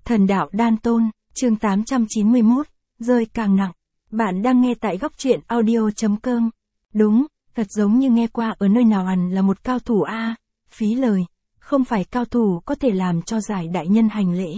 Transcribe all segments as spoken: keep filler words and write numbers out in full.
Thần đạo đan tôn, chương tám trăm chín mươi mốt, rơi càng nặng. Bạn đang nghe tại góc truyện audio.com. Đúng, thật giống như nghe qua ở nơi nào hẳn là một cao thủ a, phí lời, không phải cao thủ có thể làm cho giải đại nhân hành lễ.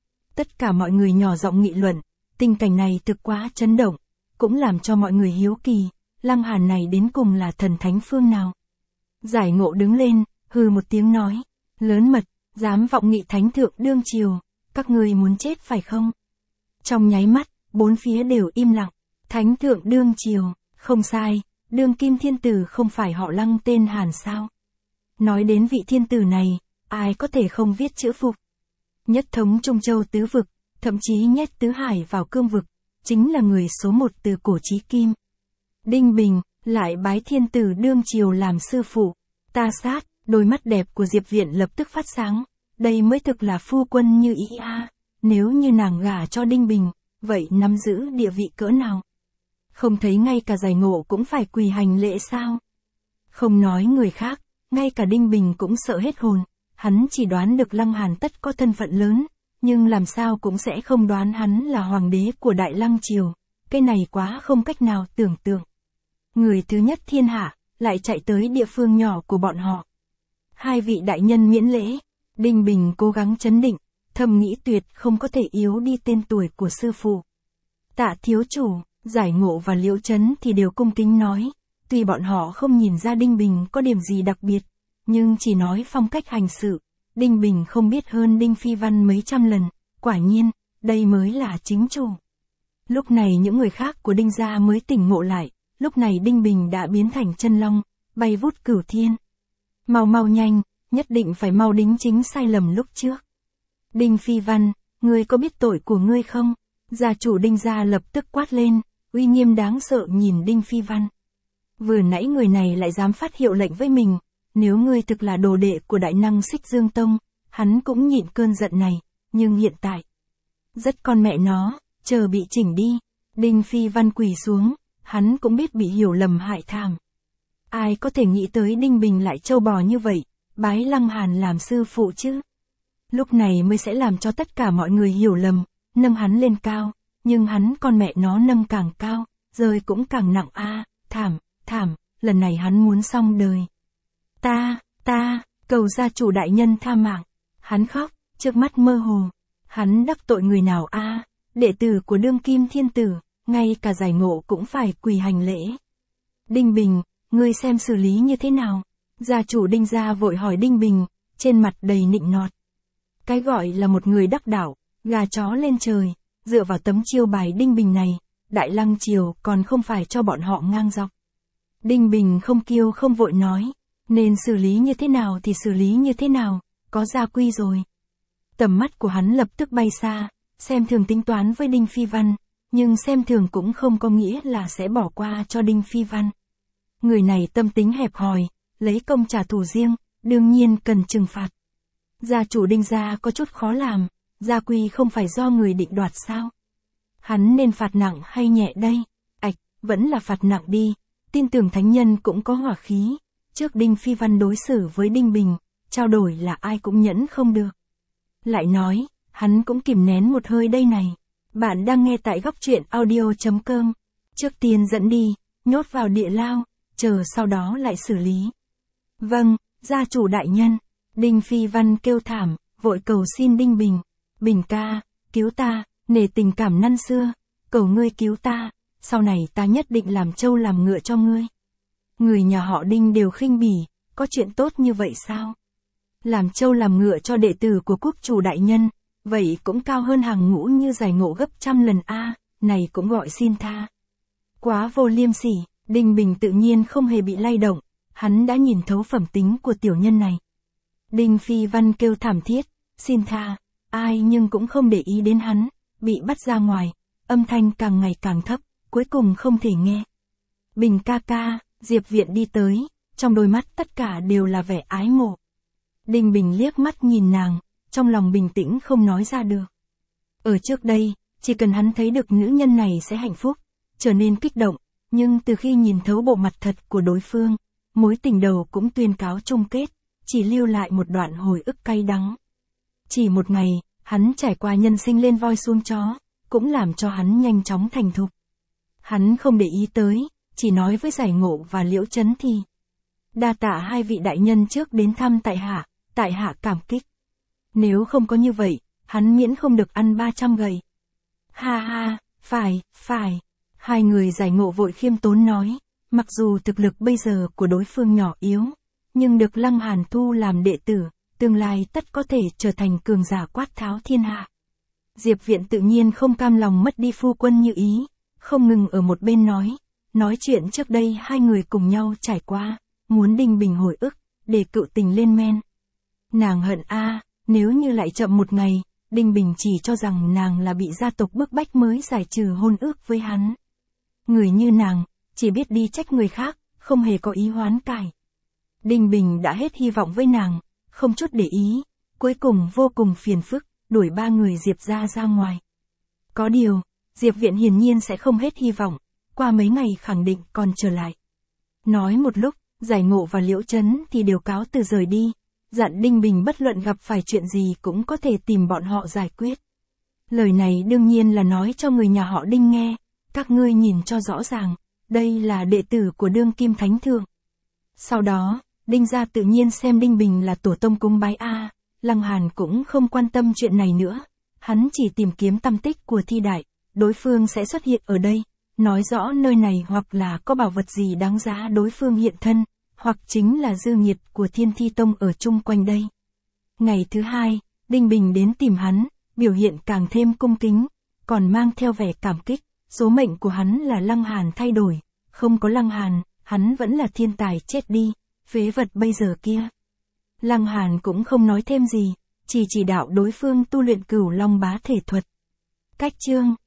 Tất cả mọi người nhỏ giọng nghị luận, tình cảnh này thực quá chấn động, cũng làm cho mọi người hiếu kỳ, Lăng Hàn này đến cùng là thần thánh phương nào. Giải Ngộ đứng lên, hừ một tiếng nói, lớn mật, dám vọng nghị thánh thượng đương triều, các ngươi muốn chết phải không? Trong nháy mắt, bốn phía đều im lặng, thánh thượng đương triều, không sai, đương kim thiên tử không phải họ Lăng tên Hàn sao? Nói đến vị thiên tử này, ai có thể không viết chữ phục? Nhất thống Trung Châu tứ vực, thậm chí nhét tứ hải vào cương vực, chính là người số một từ cổ chí kim. Đinh Bình, lại bái thiên tử đương triều làm sư phụ, ta sát, đôi mắt đẹp của Diệp Viện lập tức phát sáng, đây mới thực là phu quân như ý a, nếu như nàng gả cho Đinh Bình, vậy nắm giữ địa vị cỡ nào? Không thấy ngay cả Giải Ngộ cũng phải quỳ hành lễ sao? Không nói người khác, ngay cả Đinh Bình cũng sợ hết hồn, hắn chỉ đoán được Lăng Hàn tất có thân phận lớn, nhưng làm sao cũng sẽ không đoán hắn là hoàng đế của Đại Lăng Triều, cái này quá không cách nào tưởng tượng. Người thứ nhất thiên hạ, lại chạy tới địa phương nhỏ của bọn họ. Hai vị đại nhân miễn lễ, Đinh Bình cố gắng trấn định, thầm nghĩ tuyệt không có thể yếu đi tên tuổi của sư phụ. Tạ thiếu chủ, Giải Ngộ và Liễu Chấn thì đều cung kính nói, tuy bọn họ không nhìn ra Đinh Bình có điểm gì đặc biệt, nhưng chỉ nói phong cách hành sự, Đinh Bình không biết hơn Đinh Phi Văn mấy trăm lần, quả nhiên, đây mới là chính chủ. Lúc này những người khác của Đinh gia mới tỉnh ngộ lại, lúc này Đinh Bình đã biến thành chân long, bay vút cửu thiên. Mau mau nhanh, nhất định phải mau đính chính sai lầm lúc trước. Đinh Phi Văn, ngươi có biết tội của ngươi không? Gia chủ Đinh gia lập tức quát lên, uy nghiêm đáng sợ nhìn Đinh Phi Văn. Vừa nãy người này lại dám phát hiệu lệnh với mình, nếu ngươi thực là đồ đệ của đại năng Xích Dương Tông, hắn cũng nhịn cơn giận này, nhưng hiện tại, rất con mẹ nó, chờ bị chỉnh đi. Đinh Phi Văn quỳ xuống, hắn cũng biết bị hiểu lầm hại thảm. Ai có thể nghĩ tới Đinh Bình lại trâu bò như vậy, bái Lăng Hàn làm sư phụ chứ? Lúc này mới sẽ làm cho tất cả mọi người hiểu lầm, nâng hắn lên cao, nhưng hắn con mẹ nó nâng càng cao, rơi cũng càng nặng a, thảm, thảm, lần này hắn muốn xong đời. Ta, ta, cầu gia chủ đại nhân tha mạng. Hắn khóc, trước mắt mơ hồ. Hắn đắc tội người nào a? Đệ tử của đương kim thiên tử, ngay cả Giải Ngộ cũng phải quỳ hành lễ. Đinh Bình, ngươi xem xử lý như thế nào? Gia chủ Đinh gia vội hỏi Đinh Bình, trên mặt đầy nịnh nọt. Cái gọi là một người đắc đạo, gà chó lên trời, dựa vào tấm chiêu bài Đinh Bình này, Đại Lăng Triều còn không phải cho bọn họ ngang dọc. Đinh Bình không kiêu không vội nói, nên xử lý như thế nào thì xử lý như thế nào, có gia quy rồi. Tầm mắt của hắn lập tức bay xa, xem thường tính toán với Đinh Phi Văn, nhưng xem thường cũng không có nghĩa là sẽ bỏ qua cho Đinh Phi Văn. Người này tâm tính hẹp hòi, lấy công trả thù riêng, đương nhiên cần trừng phạt. Gia chủ Đinh gia có chút khó làm, gia quy không phải do người định đoạt sao? Hắn nên phạt nặng hay nhẹ đây? Ảch, vẫn là phạt nặng đi, tin tưởng thánh nhân cũng có hỏa khí. Trước Đinh Phi Văn đối xử với Đinh Bình, trao đổi là ai cũng nhẫn không được. Lại nói, hắn cũng kìm nén một hơi đây này. Bạn đang nghe tại góc truyện audio.com. Trước tiên dẫn đi, nhốt vào địa lao, chờ sau đó lại xử lý. Vâng, gia chủ đại nhân. Đinh Phi Văn kêu thảm, vội cầu xin Đinh Bình. Bình ca, cứu ta, nể tình cảm năm xưa, cầu ngươi cứu ta, sau này ta nhất định làm trâu làm ngựa cho ngươi. Người nhà họ Đinh đều khinh bỉ, có chuyện tốt như vậy sao? Làm trâu làm ngựa cho đệ tử của quốc chủ đại nhân, vậy cũng cao hơn hàng ngũ như Giải Ngộ gấp trăm lần a, này cũng gọi xin tha. Quá vô liêm sỉ, Đinh Bình tự nhiên không hề bị lay động, hắn đã nhìn thấu phẩm tính của tiểu nhân này. Đinh Phi Văn kêu thảm thiết, xin tha, ai nhưng cũng không để ý đến hắn, bị bắt ra ngoài, âm thanh càng ngày càng thấp, cuối cùng không thể nghe. Bình ca ca, Diệp Viện đi tới, trong đôi mắt tất cả đều là vẻ ái mộ. Đinh Bình liếc mắt nhìn nàng, trong lòng bình tĩnh không nói ra được. Ở trước đây, chỉ cần hắn thấy được nữ nhân này sẽ hạnh phúc, trở nên kích động, nhưng từ khi nhìn thấu bộ mặt thật của đối phương, mối tình đầu cũng tuyên cáo chung kết, chỉ lưu lại một đoạn hồi ức cay đắng. Chỉ một ngày, Hắn trải qua nhân sinh lên voi xuống chó, cũng làm cho hắn nhanh chóng thành thục. Hắn không để ý tới, chỉ nói với Giải Ngộ và Liễu Chấn thì. Đa tạ hai vị đại nhân trước đến thăm tại hạ, tại hạ cảm kích. Nếu không có như vậy, hắn miễn không được ăn ba trăm gầy. Ha ha, phải, phải. Hai người Giải Ngộ vội khiêm tốn nói, mặc dù thực lực bây giờ của đối phương nhỏ yếu, nhưng được Lăng Hàn thu làm đệ tử, tương lai tất có thể trở thành cường giả quát tháo thiên hạ. Diệp Viện tự nhiên không cam lòng mất đi phu quân như ý, không ngừng ở một bên nói, nói chuyện trước đây hai người cùng nhau trải qua, muốn Đinh Bình hồi ức, để cựu tình lên men. Nàng hận a, nếu như lại chậm một ngày, Đinh Bình chỉ cho rằng nàng là bị gia tộc bức bách mới giải trừ hôn ước với hắn. Người như nàng, chỉ biết đi trách người khác, không hề có ý hoán cải. Đinh Bình đã hết hy vọng với nàng, không chút để ý, cuối cùng vô cùng phiền phức, đuổi ba người Diệp ra ra ngoài. Có điều, Diệp Viện hiển nhiên sẽ không hết hy vọng, qua mấy ngày khẳng định còn trở lại. Nói một lúc, Giải Ngộ và Liễu Chấn thì đều cáo từ rời đi, dặn Đinh Bình bất luận gặp phải chuyện gì cũng có thể tìm bọn họ giải quyết. Lời này đương nhiên là nói cho người nhà họ Đinh nghe, các ngươi nhìn cho rõ ràng, đây là đệ tử của đương kim thánh thượng. Sau đó, Đinh gia tự nhiên xem Đinh Bình là tổ tông cúng bái a, Lăng Hàn cũng không quan tâm chuyện này nữa, hắn chỉ tìm kiếm tăm tích của Thi Đại, đối phương sẽ xuất hiện ở đây, nói rõ nơi này hoặc là có bảo vật gì đáng giá đối phương hiện thân, hoặc chính là dư nghiệt của Thiên Thi Tông ở chung quanh đây. Ngày thứ hai, Đinh Bình đến tìm hắn, biểu hiện càng thêm cung kính, còn mang theo vẻ cảm kích, số mệnh của hắn là Lăng Hàn thay đổi, không có Lăng Hàn, hắn vẫn là thiên tài chết đi, phế vật bây giờ kia. Lăng Hàn cũng không nói thêm gì, chỉ chỉ đạo đối phương tu luyện Cửu Long Bá thể thuật. Cách chương